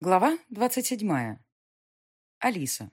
Глава 27. Алиса.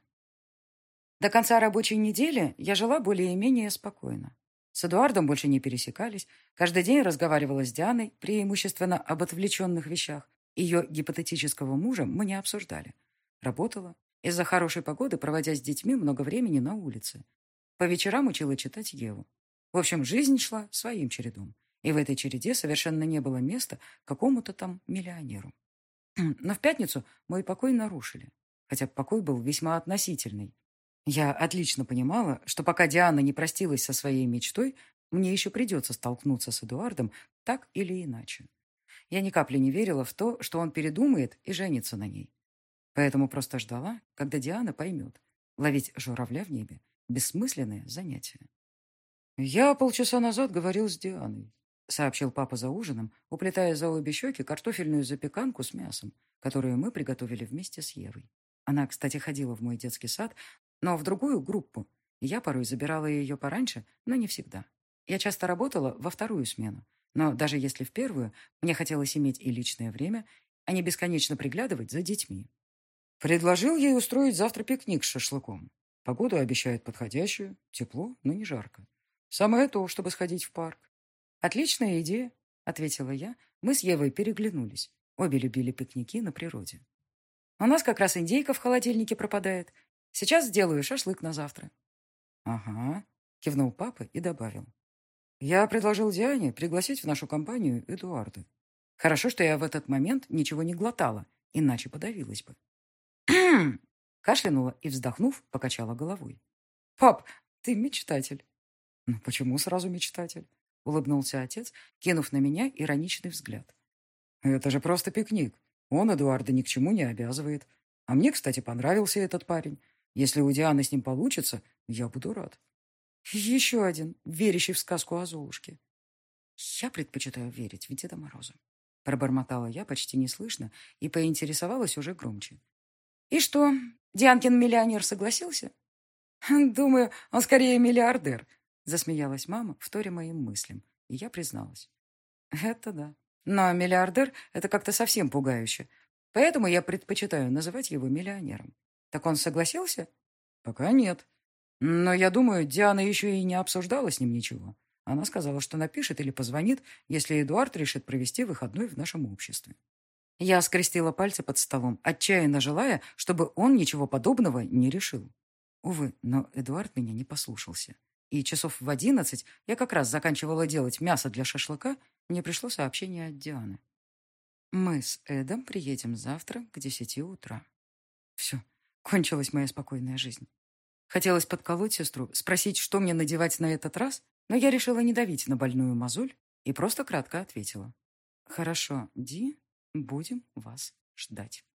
До конца рабочей недели я жила более-менее спокойно. С Эдуардом больше не пересекались. Каждый день разговаривала с Дианой, преимущественно об отвлеченных вещах. Ее гипотетического мужа мы не обсуждали. Работала. Из-за хорошей погоды, проводя с детьми много времени на улице. По вечерам учила читать Еву. В общем, жизнь шла своим чередом. И в этой череде совершенно не было места какому-то там миллионеру. Но в пятницу мой покой нарушили, хотя покой был весьма относительный. Я отлично понимала, что пока Диана не простилась со своей мечтой, мне еще придется столкнуться с Эдуардом так или иначе. Я ни капли не верила в то, что он передумает и женится на ней. Поэтому просто ждала, когда Диана поймет. Ловить журавля в небе — бессмысленное занятие. Я полчаса назад говорил с Дианой, сообщил папа за ужином, уплетая за обе щеки картофельную запеканку с мясом, которую мы приготовили вместе с Евой. Она, кстати, ходила в мой детский сад, но в другую группу, и я порой забирала ее пораньше, но не всегда. Я часто работала во вторую смену, но даже если в первую, мне хотелось иметь и личное время, а не бесконечно приглядывать за детьми. Предложил ей устроить завтра пикник с шашлыком. Погоду обещают подходящую, тепло, но не жарко. Самое то, чтобы сходить в парк. «Отличная идея», — ответила я. Мы с Евой переглянулись. Обе любили пикники на природе. «У нас как раз индейка в холодильнике пропадает. Сейчас сделаю шашлык на завтра». «Ага», — кивнул папа и добавил. «Я предложил Диане пригласить в нашу компанию Эдуарда. Хорошо, что я в этот момент ничего не глотала, иначе подавилась бы». Кашлянула и, вздохнув, покачала головой. «Пап, ты мечтатель». «Ну почему сразу мечтатель?» — улыбнулся отец, кинув на меня ироничный взгляд. «Это же просто пикник. Он Эдуарда ни к чему не обязывает. А мне, кстати, понравился этот парень. Если у Дианы с ним получится, я буду рад». Еще один, верящий в сказку о Золушке. «Я предпочитаю верить в Деда Мороза», — пробормотала я почти неслышно и поинтересовалась уже громче. «И что, Дианкин миллионер согласился?» «Думаю, он скорее миллиардер», — засмеялась мама, вторя моим мыслям, и я призналась. «Это да. Но миллиардер — это как-то совсем пугающе. Поэтому я предпочитаю называть его миллионером. Так он согласился?» «Пока нет. Но я думаю, Диана еще и не обсуждала с ним ничего. Она сказала, что напишет или позвонит, если Эдуард решит провести выходной в нашем обществе». Я скрестила пальцы под столом, отчаянно желая, чтобы он ничего подобного не решил. Увы, но Эдуард меня не послушался. И часов в 11 я как раз заканчивала делать мясо для шашлыка, мне пришло сообщение от Дианы. «Мы с Эдом приедем завтра к 10 утра». Все, кончилась моя спокойная жизнь. Хотелось подколоть сестру, спросить, что мне надевать на этот раз, но я решила не давить на больную мозоль и просто кратко ответила. «Хорошо, Ди, будем вас ждать».